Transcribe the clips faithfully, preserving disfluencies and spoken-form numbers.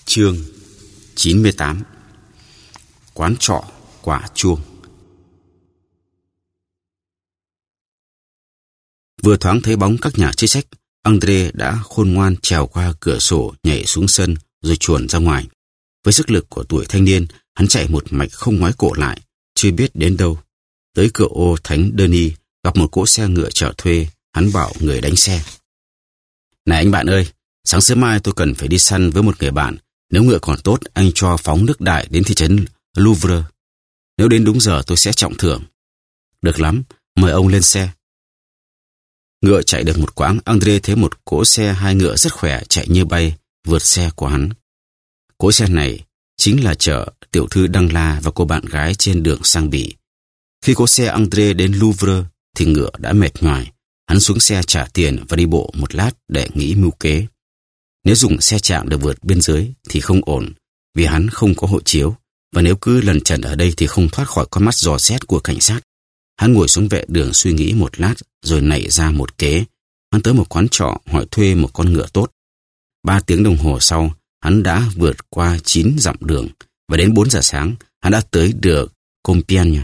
Chương chín mươi tám. Quán trọ quả chuông. Vừa thoáng thấy bóng các nhà chức trách, André đã khôn ngoan trèo qua cửa sổ nhảy xuống sân rồi chuồn ra ngoài. Với sức lực của tuổi thanh niên, hắn chạy một mạch không ngoái cổ lại, chưa biết đến đâu. Tới cửa ô Thánh Denis, gặp một cỗ xe ngựa chở thuê, hắn bảo người đánh xe: "Này anh bạn ơi, sáng sớm mai tôi cần phải đi săn với một người bạn. Nếu ngựa còn tốt, anh cho phóng nước đại đến thị trấn Louvre. Nếu đến đúng giờ tôi sẽ trọng thưởng." "Được lắm, mời ông lên xe." Ngựa chạy được một quãng, André thấy một cỗ xe hai ngựa rất khỏe chạy như bay vượt xe của hắn. Cỗ xe này chính là chở tiểu thư Đăng La và cô bạn gái trên đường sang Bỉ. Khi cỗ xe André đến Louvre thì ngựa đã mệt nhoài. Hắn xuống xe trả tiền và đi bộ một lát để nghĩ mưu kế. Nếu dùng xe trạng để vượt biên giới thì không ổn, vì hắn không có hộ chiếu, và nếu cứ lần trần ở đây thì không thoát khỏi con mắt dò xét của cảnh sát. Hắn ngồi xuống vệ đường suy nghĩ một lát rồi nảy ra một kế. Hắn tới một quán trọ hỏi thuê một con ngựa tốt. Ba tiếng đồng hồ sau, hắn đã vượt qua chín dặm đường, và đến bốn giờ sáng, hắn đã tới được Compiègne.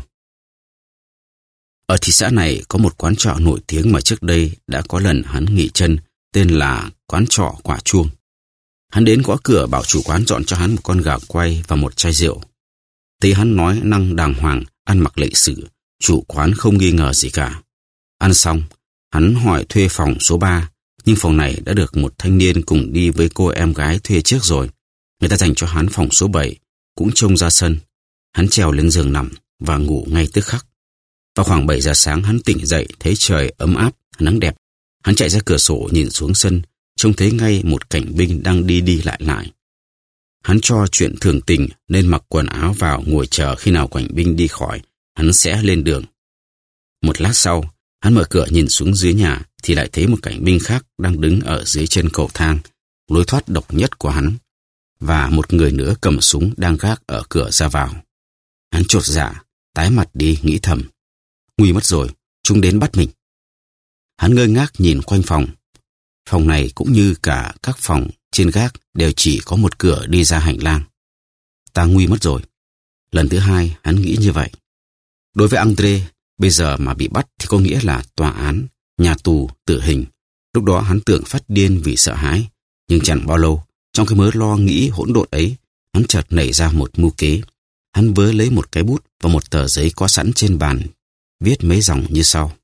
Ở thị xã này có một quán trọ nổi tiếng mà trước đây đã có lần hắn nghỉ chân, tên là quán trọ quả chuông. Hắn đến gõ cửa bảo chủ quán dọn cho hắn một con gà quay và một chai rượu. Thấy hắn nói năng đàng hoàng, ăn mặc lịch sự, chủ quán không nghi ngờ gì cả. Ăn xong, hắn hỏi thuê phòng số ba, nhưng phòng này đã được một thanh niên cùng đi với cô em gái thuê trước rồi. Người ta dành cho hắn phòng số bảy, cũng trông ra sân. Hắn trèo lên giường nằm và ngủ ngay tức khắc. Vào khoảng bảy giờ sáng hắn tỉnh dậy, thấy trời ấm áp, nắng đẹp. Hắn chạy ra cửa sổ nhìn xuống sân, trông thấy ngay một cảnh binh đang đi đi lại lại. Hắn cho chuyện thường tình nên mặc quần áo vào ngồi chờ khi nào cảnh binh đi khỏi, hắn sẽ lên đường. Một lát sau, hắn mở cửa nhìn xuống dưới nhà thì lại thấy một cảnh binh khác đang đứng ở dưới chân cầu thang, lối thoát độc nhất của hắn, và một người nữa cầm súng đang gác ở cửa ra vào. Hắn chột dạ, tái mặt đi nghĩ thầm: nguy mất rồi, chúng đến bắt mình. Hắn ngơ ngác nhìn quanh phòng. Phòng này cũng như cả các phòng trên gác đều chỉ có một cửa đi ra hành lang. Ta nguy mất rồi. Lần thứ hai hắn nghĩ như vậy. Đối với André, bây giờ mà bị bắt thì có nghĩa là tòa án, nhà tù, tử hình. Lúc đó hắn tưởng phát điên vì sợ hãi. Nhưng chẳng bao lâu, trong cái mớ lo nghĩ hỗn độn ấy, hắn chợt nảy ra một mưu kế. Hắn vớ lấy một cái bút và một tờ giấy có sẵn trên bàn, viết mấy dòng như sau: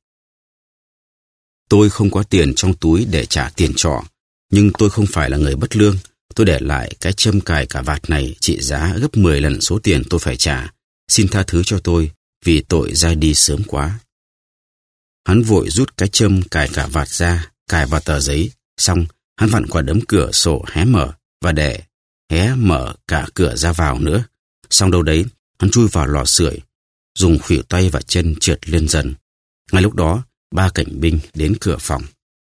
tôi không có tiền trong túi để trả tiền trọ, nhưng tôi không phải là người bất lương. Tôi để lại cái châm cài cà vạt này trị giá gấp mười lần số tiền tôi phải trả. Xin tha thứ cho tôi vì tội ra đi sớm quá. Hắn vội rút cái châm cài cà vạt ra, cài vào tờ giấy. Xong, hắn vặn quả đấm cửa sổ hé mở và để hé mở cả cửa ra vào nữa. Xong đâu đấy, hắn chui vào lò sưởi, dùng khuỷu tay và chân trượt lên dần. Ngay lúc đó, ba cảnh binh đến cửa phòng.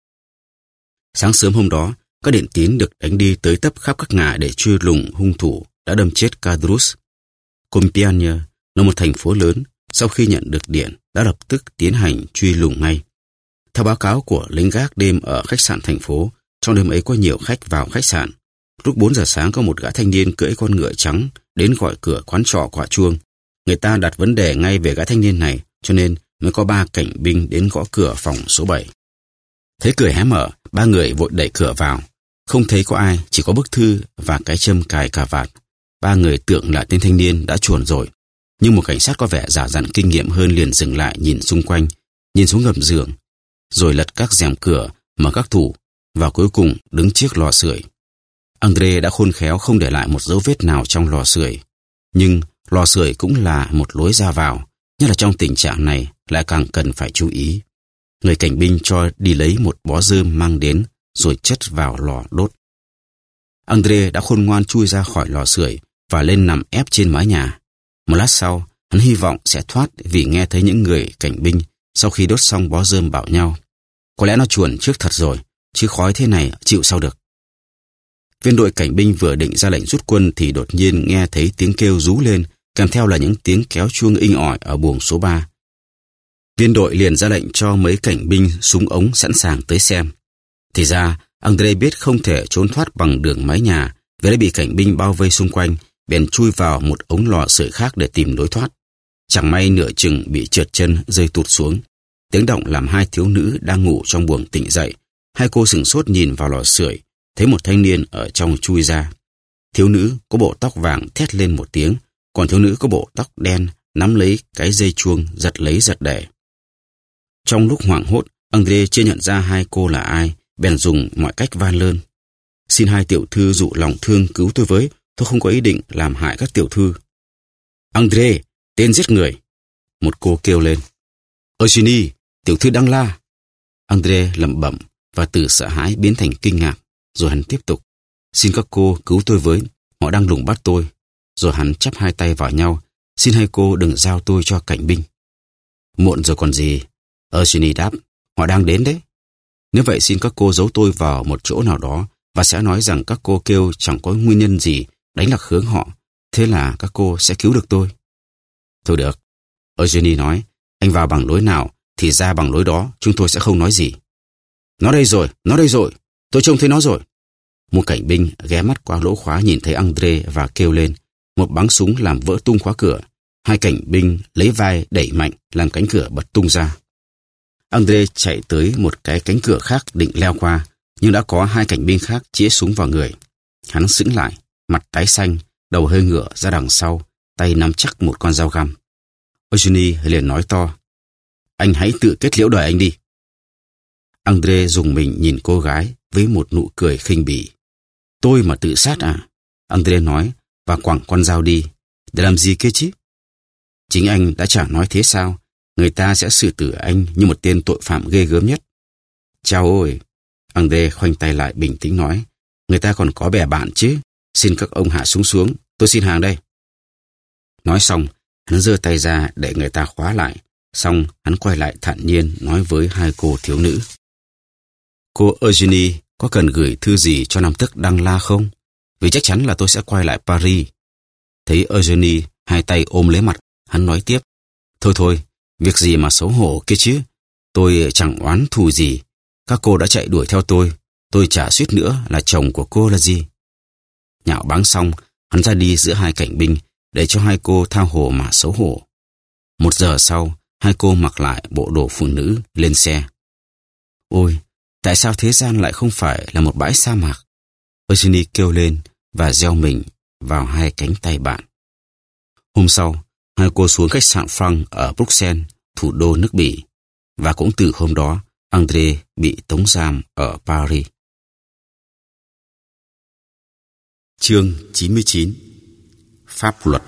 Sáng sớm hôm đó, các điện tín được đánh đi tới tấp khắp các ngả để truy lùng hung thủ đã đâm chết Caderousse. Compiègne là một thành phố lớn. Sau khi nhận được điện, đã lập tức tiến hành truy lùng ngay. Theo báo cáo của lính gác đêm ở khách sạn thành phố, trong đêm ấy có nhiều khách vào khách sạn. Lúc bốn giờ sáng có một gã thanh niên cưỡi con ngựa trắng đến gọi cửa quán trọ quả chuông. Người ta đặt vấn đề ngay về gã thanh niên này, cho nên mới có ba cảnh binh đến gõ cửa phòng số bảy. Thấy cửa hé mở, ba người vội đẩy cửa vào. Không thấy có ai, chỉ có bức thư và cái châm cài cà vạt. Ba người tưởng là tên thanh niên đã chuồn rồi. Nhưng một cảnh sát có vẻ giả dặn kinh nghiệm hơn liền dừng lại nhìn xung quanh, nhìn xuống gầm giường, rồi lật các rèm cửa, mở các tủ, và cuối cùng đứng trước lò sưởi. André đã khôn khéo không để lại một dấu vết nào trong lò sưởi. Nhưng lò sưởi cũng là một lối ra vào, nhất là trong tình trạng này lại càng cần phải chú ý. Người cảnh binh cho đi lấy một bó rơm mang đến rồi chất vào lò đốt. André đã khôn ngoan chui ra khỏi lò sưởi và lên nằm ép trên mái nhà. Một lát sau, hắn hy vọng sẽ thoát vì nghe thấy những người cảnh binh sau khi đốt xong bó rơm bảo nhau: có lẽ nó chuồn trước thật rồi, chứ khói thế này chịu sao được. Viên đội cảnh binh vừa định ra lệnh rút quân thì đột nhiên nghe thấy tiếng kêu rú lên, kèm theo là những tiếng kéo chuông inh ỏi ở buồng số ba. Viên đội liền ra lệnh cho mấy cảnh binh súng ống sẵn sàng tới xem. Thì ra, André biết không thể trốn thoát bằng đường mái nhà, Vì đã bị cảnh binh bao vây xung quanh, bèn chui vào một ống lò sưởi khác để tìm lối thoát. Chẳng may nửa chừng bị trượt chân rơi tụt xuống. Tiếng động làm hai thiếu nữ đang ngủ trong buồng tỉnh dậy. Hai cô sửng sốt nhìn vào lò sưởi, thấy một thanh niên ở trong chui ra. Thiếu nữ có bộ tóc vàng thét lên một tiếng, còn thiếu nữ có bộ tóc đen nắm lấy cái dây chuông giật lấy giật để. Trong lúc hoảng hốt, André chưa nhận ra hai cô là ai, bèn dùng mọi cách van lơn. Xin hai tiểu thư dụ lòng thương cứu tôi với, tôi không có ý định làm hại các tiểu thư. André, tên giết người! Một cô kêu lên. Eugenie, tiểu thư đang la. André lẩm bẩm và từ sợ hãi biến thành kinh ngạc, rồi hắn tiếp tục. Xin các cô cứu tôi với, họ đang lùng bắt tôi. Rồi hắn chắp hai tay vào nhau. Xin hai cô đừng giao tôi cho cảnh binh. Muộn rồi còn gì? Eugenie đáp. Họ đang đến đấy. Nếu vậy xin các cô giấu tôi vào một chỗ nào đó và sẽ nói rằng các cô kêu chẳng có nguyên nhân gì đánh lạc hướng họ. Thế là các cô sẽ cứu được tôi. Thôi được. Eugenie nói. Anh vào bằng lối nào thì ra bằng lối đó, chúng tôi sẽ không nói gì. Nó đây rồi, nó đây rồi. Tôi trông thấy nó rồi. Một cảnh binh ghé mắt qua lỗ khóa nhìn thấy André và kêu lên. Một bắn súng làm vỡ tung khóa cửa. Hai cảnh binh lấy vai đẩy mạnh làm cánh cửa bật tung ra. André chạy tới một cái cánh cửa khác định leo qua, nhưng đã có hai cảnh binh khác chĩa súng vào người. Hắn sững lại, mặt tái xanh, đầu hơi ngửa ra đằng sau, tay nắm chắc một con dao găm. Eugenie liền nói to. Anh hãy tự kết liễu đời anh đi. André dùng mình nhìn cô gái với một nụ cười khinh bỉ. Tôi mà tự sát à? André nói và quẳng con dao đi. Để làm gì kia chứ? Chính anh đã chẳng nói thế sao? Người ta sẽ xử tử anh như một tên tội phạm ghê gớm nhất. Chao ôi! André khoanh tay lại bình tĩnh nói. Người ta còn có bè bạn chứ. Xin các ông hạ súng xuống. Tôi xin hàng đây. Nói xong, hắn giơ tay ra để người ta khóa lại. Xong, hắn quay lại thản nhiên nói với hai cô thiếu nữ. Cô Eugenie có cần gửi thư gì cho Nam Tước Đăng La không? Vì chắc chắn là tôi sẽ quay lại Paris. Thấy Eugenie hai tay ôm lấy mặt, hắn nói tiếp. Thôi thôi, việc gì mà xấu hổ kia chứ. Tôi chẳng oán thù gì. Các cô đã chạy đuổi theo tôi. Tôi chả suýt nữa là chồng của cô là gì. Nhạo báng xong, hắn ra đi giữa hai cảnh binh để cho hai cô tha hồ mà xấu hổ. Một giờ sau, hai cô mặc lại bộ đồ phụ nữ lên xe. Ôi, tại sao thế gian lại không phải là một bãi sa mạc? Eugenie kêu lên và gieo mình vào hai cánh tay bạn. Hôm sau, hai cô xuống khách sạn Franck ở Bruxelles, thủ đô nước Bỉ. Và cũng từ hôm đó, André bị tống giam ở Paris. Chương chín mươi chín. Pháp luật.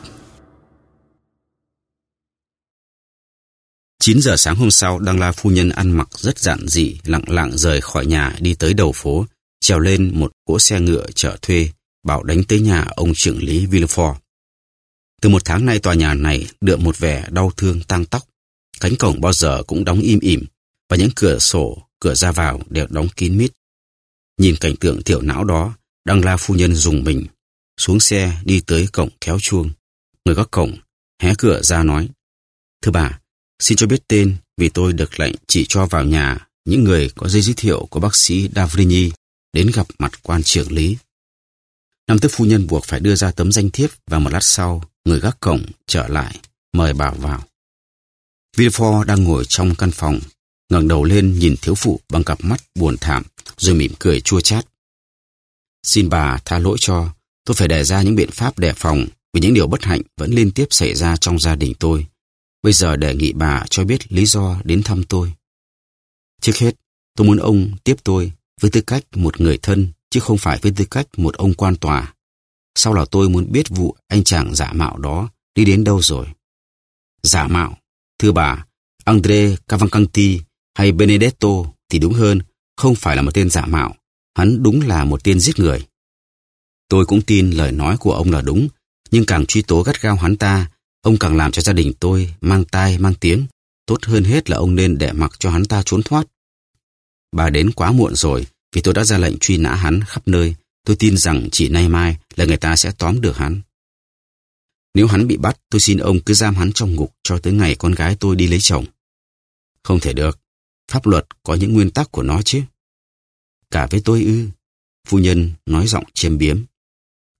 chín giờ sáng hôm sau, Đăng La phu nhân ăn mặc rất giản dị, lặng lặng rời khỏi nhà đi tới đầu phố, trèo lên một cỗ xe ngựa chở thuê, bảo đánh tới nhà ông trưởng lý Villefort. Từ một tháng nay tòa nhà này đượm một vẻ đau thương tang tóc. Cánh cổng bao giờ cũng đóng im ỉm và những cửa sổ, cửa ra vào đều đóng kín mít. Nhìn cảnh tượng thiểu não đó, Đăng La phu nhân rùng mình, xuống xe đi tới cổng kéo chuông. Người gác cổng hé cửa ra nói: Thưa bà, xin cho biết tên vì tôi được lệnh chỉ cho vào nhà những người có giấy giới thiệu của bác sĩ D'avrigny đến gặp mặt quan trưởng lý. Nam tước phu nhân buộc phải đưa ra tấm danh thiếp và một lát sau, người gác cổng trở lại, mời bà vào. Villefort đang ngồi trong căn phòng, ngẩng đầu lên nhìn thiếu phụ bằng cặp mắt buồn thảm, rồi mỉm cười chua chát. Xin bà tha lỗi cho, tôi phải đề ra những biện pháp đề phòng vì những điều bất hạnh vẫn liên tiếp xảy ra trong gia đình tôi. Bây giờ đề nghị bà cho biết lý do đến thăm tôi. Trước hết, tôi muốn ông tiếp tôi với tư cách một người thân, chứ không phải với tư cách một ông quan tòa. Sau là tôi muốn biết vụ anh chàng giả mạo đó đi đến đâu rồi. Giả mạo? Thưa bà, André Cavalcanti hay Benedetto thì đúng hơn, không phải là một tên giả mạo. Hắn đúng là một tên giết người. Tôi cũng tin lời nói của ông là đúng, nhưng càng truy tố gắt gao hắn ta, ông càng làm cho gia đình tôi mang tai mang tiếng. Tốt hơn hết là ông nên để mặc cho hắn ta trốn thoát. Bà đến quá muộn rồi, vì tôi đã ra lệnh truy nã hắn khắp nơi. Tôi tin rằng chỉ nay mai là người ta sẽ tóm được hắn. Nếu hắn bị bắt, tôi xin ông cứ giam hắn trong ngục cho tới ngày con gái tôi đi lấy chồng. Không thể được. Pháp luật có những nguyên tắc của nó chứ. Cả với tôi ư? Phu nhân nói giọng chiêm biếm.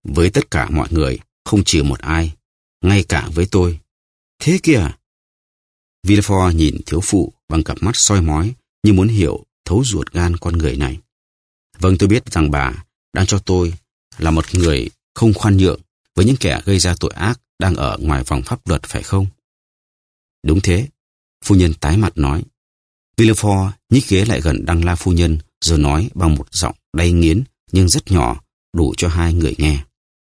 Với tất cả mọi người, không trừ một ai, ngay cả với tôi. Thế kìa! Villefort nhìn thiếu phụ bằng cặp mắt soi mói như muốn hiểu thấu ruột gan con người này. Vâng, tôi biết rằng bà đang cho tôi là một người không khoan nhượng với những kẻ gây ra tội ác đang ở ngoài vòng pháp luật, phải không? Đúng thế, phu nhân tái mặt nói. Villefort nhích ghế lại gần Đăng La phu nhân rồi nói bằng một giọng đay nghiến nhưng rất nhỏ, đủ cho hai người nghe.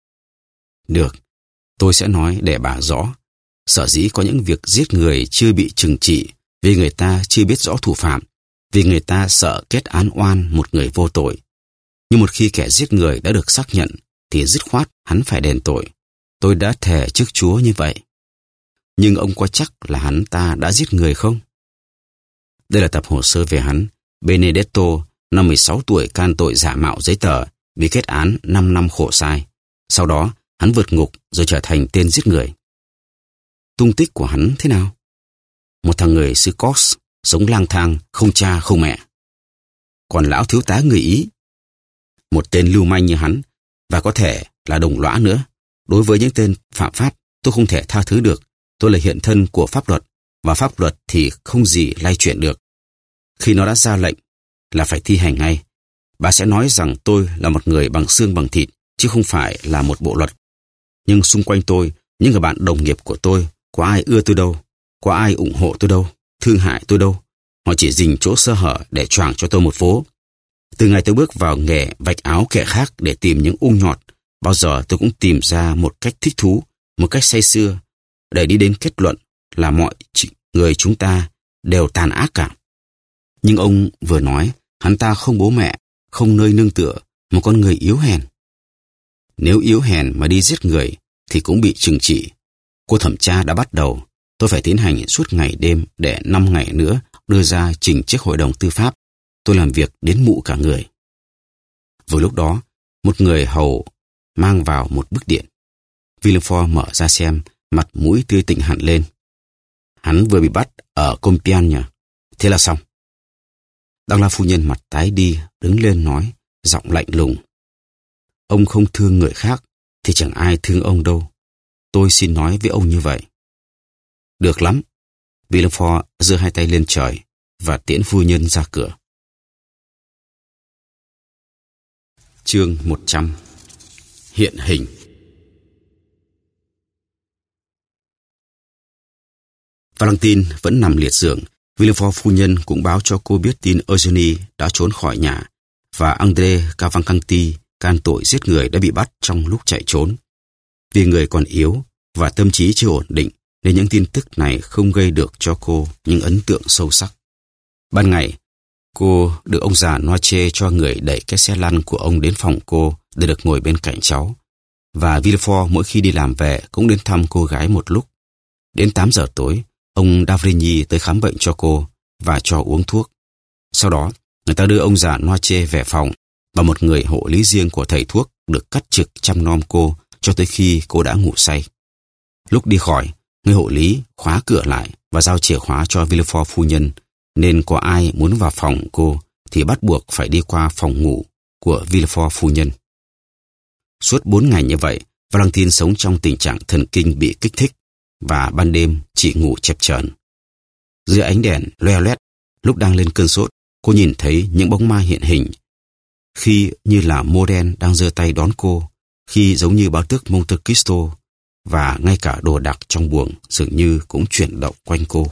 Được, tôi sẽ nói để bà rõ. Sở dĩ có những việc giết người chưa bị trừng trị vì người ta chưa biết rõ thủ phạm, vì người ta sợ kết án oan một người vô tội. Nhưng một khi kẻ giết người đã được xác nhận thì dứt khoát hắn phải đền tội. Tôi đã thề trước Chúa như vậy. Nhưng ông có chắc là hắn ta đã giết người không? Đây là tập hồ sơ về hắn. Benedetto, năm mười sáu tuổi, can tội giả mạo giấy tờ, bị kết án năm năm khổ sai. Sau đó, hắn vượt ngục rồi trở thành tên giết người. Tung tích của hắn thế nào? Một thằng người xứ Corse, sống lang thang, không cha không mẹ. Còn lão thiếu tá người Ý, một tên lưu manh như hắn, và có thể là đồng lõa nữa. Đối với những tên phạm pháp, tôi không thể tha thứ được. Tôi là hiện thân của pháp luật, và pháp luật thì không gì lay chuyển được. Khi nó đã ra lệnh là phải thi hành ngay. Bà sẽ nói rằng tôi là một người bằng xương bằng thịt, chứ không phải là một bộ luật. Nhưng xung quanh tôi, những người bạn đồng nghiệp của tôi, có ai ưa tôi đâu, có ai ủng hộ tôi đâu, thương hại tôi đâu. Họ chỉ dình chỗ sơ hở để choàng cho tôi một phố. Từ ngày tôi bước vào nghề vạch áo kẻ khác để tìm những ung nhọt, bao giờ tôi cũng tìm ra một cách thích thú, một cách say sưa, để đi đến kết luận là mọi người chúng ta đều tàn ác cả. Nhưng ông vừa nói, hắn ta không bố mẹ, không nơi nương tựa, một con người yếu hèn. Nếu yếu hèn mà đi giết người thì cũng bị trừng trị. Cô thẩm tra đã bắt đầu. Tôi phải tiến hành suốt ngày đêm để năm ngày nữa đưa ra trình trước hội đồng tư pháp. Tôi làm việc đến mụ cả người. Vừa lúc đó, một người hầu mang vào một bức điện. Villefort mở ra xem, mặt mũi tươi tỉnh hẳn lên. Hắn vừa bị bắt ở Compiègne. Thế là xong. Đăng La phu nhân mặt tái đi, đứng lên nói, giọng lạnh lùng. Ông không thương người khác, thì chẳng ai thương ông đâu. Tôi xin nói với ông như vậy. Được lắm. Villefort giơ hai tay lên trời và tiễn phu nhân ra cửa. Chương một trăm. Hiện hình. Valentine vẫn nằm liệt giường. Villefort phu nhân cũng báo cho cô biết tin Eugenie đã trốn khỏi nhà và André Cavalcanti, can tội giết người, đã bị bắt trong lúc chạy trốn. Vì người còn yếu và tâm trí chưa ổn định nên những tin tức này không gây được cho cô những ấn tượng sâu sắc. Ban ngày, cô được ông già Noache cho người đẩy cái xe lăn của ông đến phòng cô để được ngồi bên cạnh cháu. Và Villefort mỗi khi đi làm về cũng đến thăm cô gái một lúc. Đến tám giờ tối, ông D'avrigny tới khám bệnh cho cô và cho uống thuốc. Sau đó, người ta đưa ông già Noache về phòng và một người hộ lý riêng của thầy thuốc được cắt trực chăm nom cô cho tới khi cô đã ngủ say. Lúc đi khỏi, người hộ lý khóa cửa lại và giao chìa khóa cho Villefort phu nhân, nên có ai muốn vào phòng cô thì bắt buộc phải đi qua phòng ngủ của Villefort phu nhân. Suốt bốn ngày như vậy, Valentine sống trong tình trạng thần kinh bị kích thích và ban đêm chỉ ngủ chập chờn. Dưới ánh đèn loe loét, lúc đang lên cơn sốt, cô nhìn thấy những bóng ma hiện hình. Khi như là mô đen đang giơ tay đón cô, khi giống như báo tước Monte Cristo, và ngay cả đồ đạc trong buồng dường như cũng chuyển động quanh cô.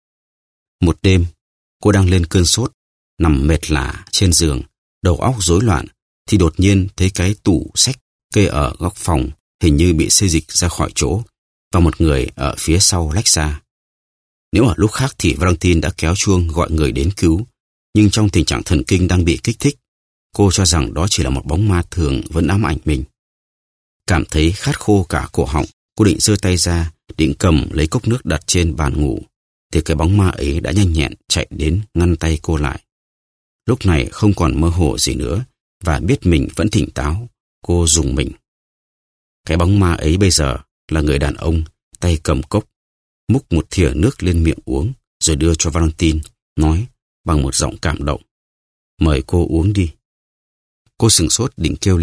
Một đêm, cô đang lên cơn sốt, nằm mệt lả trên giường, đầu óc rối loạn, thì đột nhiên thấy cái tủ sách kê ở góc phòng hình như bị xê dịch ra khỏi chỗ, và một người ở phía sau lách ra. Nếu ở lúc khác thì Valentine đã kéo chuông gọi người đến cứu, nhưng trong tình trạng thần kinh đang bị kích thích, cô cho rằng đó chỉ là một bóng ma thường vẫn ám ảnh mình. Cảm thấy khát khô cả cổ họng, cô định giơ tay ra, định cầm lấy cốc nước đặt trên bàn ngủ, thì cái bóng ma ấy đã nhanh nhẹn chạy đến ngăn tay cô lại. Lúc này không còn mơ hồ gì nữa, và biết mình vẫn tỉnh táo, cô rùng mình. Cái bóng ma ấy bây giờ là người đàn ông, tay cầm cốc, múc một thìa nước lên miệng uống, rồi đưa cho Valentine, nói bằng một giọng cảm động: Mời cô uống đi. Cô sửng sốt định kêu lên,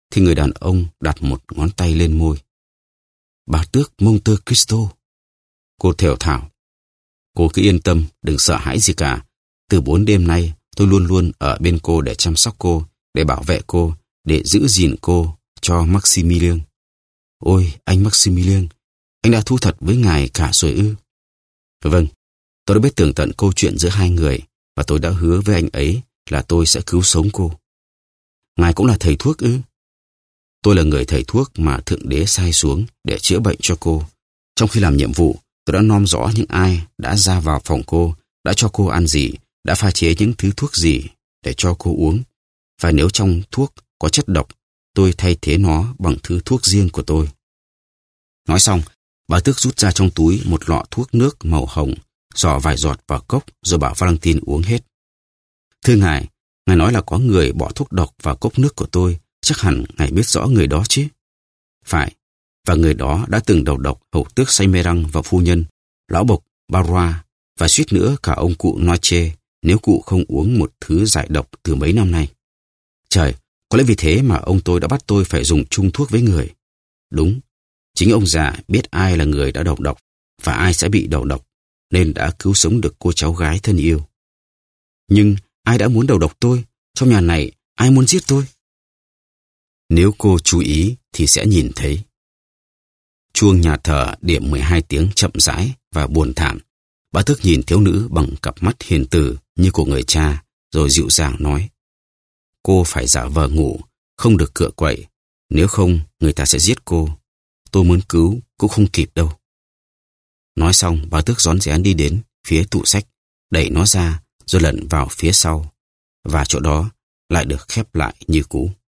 thì người đàn ông đặt một ngón tay lên môi. Bà tước Monte Cristo. Cô thều thào. Cô cứ yên tâm, đừng sợ hãi gì cả. Từ bốn đêm nay, tôi luôn luôn ở bên cô để chăm sóc cô, để bảo vệ cô, để giữ gìn cô cho Maximilian. Ôi, anh Maximilian, anh đã thú thật với ngài cả rồi ư? Vâng, tôi đã biết tường tận câu chuyện giữa hai người, và tôi đã hứa với anh ấy là tôi sẽ cứu sống cô. Ngài cũng là thầy thuốc ư? Tôi là người thầy thuốc mà Thượng Đế sai xuống để chữa bệnh cho cô. Trong khi làm nhiệm vụ, tôi đã nom rõ những ai đã ra vào phòng cô, đã cho cô ăn gì, đã pha chế những thứ thuốc gì để cho cô uống. Và nếu trong thuốc có chất độc, tôi thay thế nó bằng thứ thuốc riêng của tôi. Nói xong, bà tước rút ra trong túi một lọ thuốc nước màu hồng, rỏ vài giọt vào cốc rồi bảo Valentine uống hết. Thưa ngài, ngài nói là có người bỏ thuốc độc vào cốc nước của tôi, chắc hẳn ngài biết rõ người đó chứ? Phải, và người đó đã từng đầu độc hầu tước Saymerang và phu nhân, lão bộc Barrois, và suýt nữa cả ông cụ Noche nếu cụ không uống một thứ giải độc từ mấy năm nay. Trời, có lẽ vì thế mà ông tôi đã bắt tôi phải dùng chung thuốc với người. Đúng, chính ông già biết ai là người đã đầu độc và ai sẽ bị đầu độc, nên đã cứu sống được cô cháu gái thân yêu. Nhưng ai đã muốn đầu độc tôi? Trong nhà này ai muốn giết tôi? Nếu cô chú ý thì sẽ nhìn thấy. Chuông nhà thờ điểm mười hai tiếng chậm rãi và buồn thảm. Bà tước nhìn thiếu nữ bằng cặp mắt hiền từ như của người cha, rồi dịu dàng nói: Cô phải giả vờ ngủ, không được cựa quậy, nếu không người ta sẽ giết cô. Tôi muốn cứu cũng không kịp đâu. Nói xong, bà tước rón rén đi đến phía tủ sách, đẩy nó ra rồi lẩn vào phía sau, và chỗ đó lại được khép lại như cũ.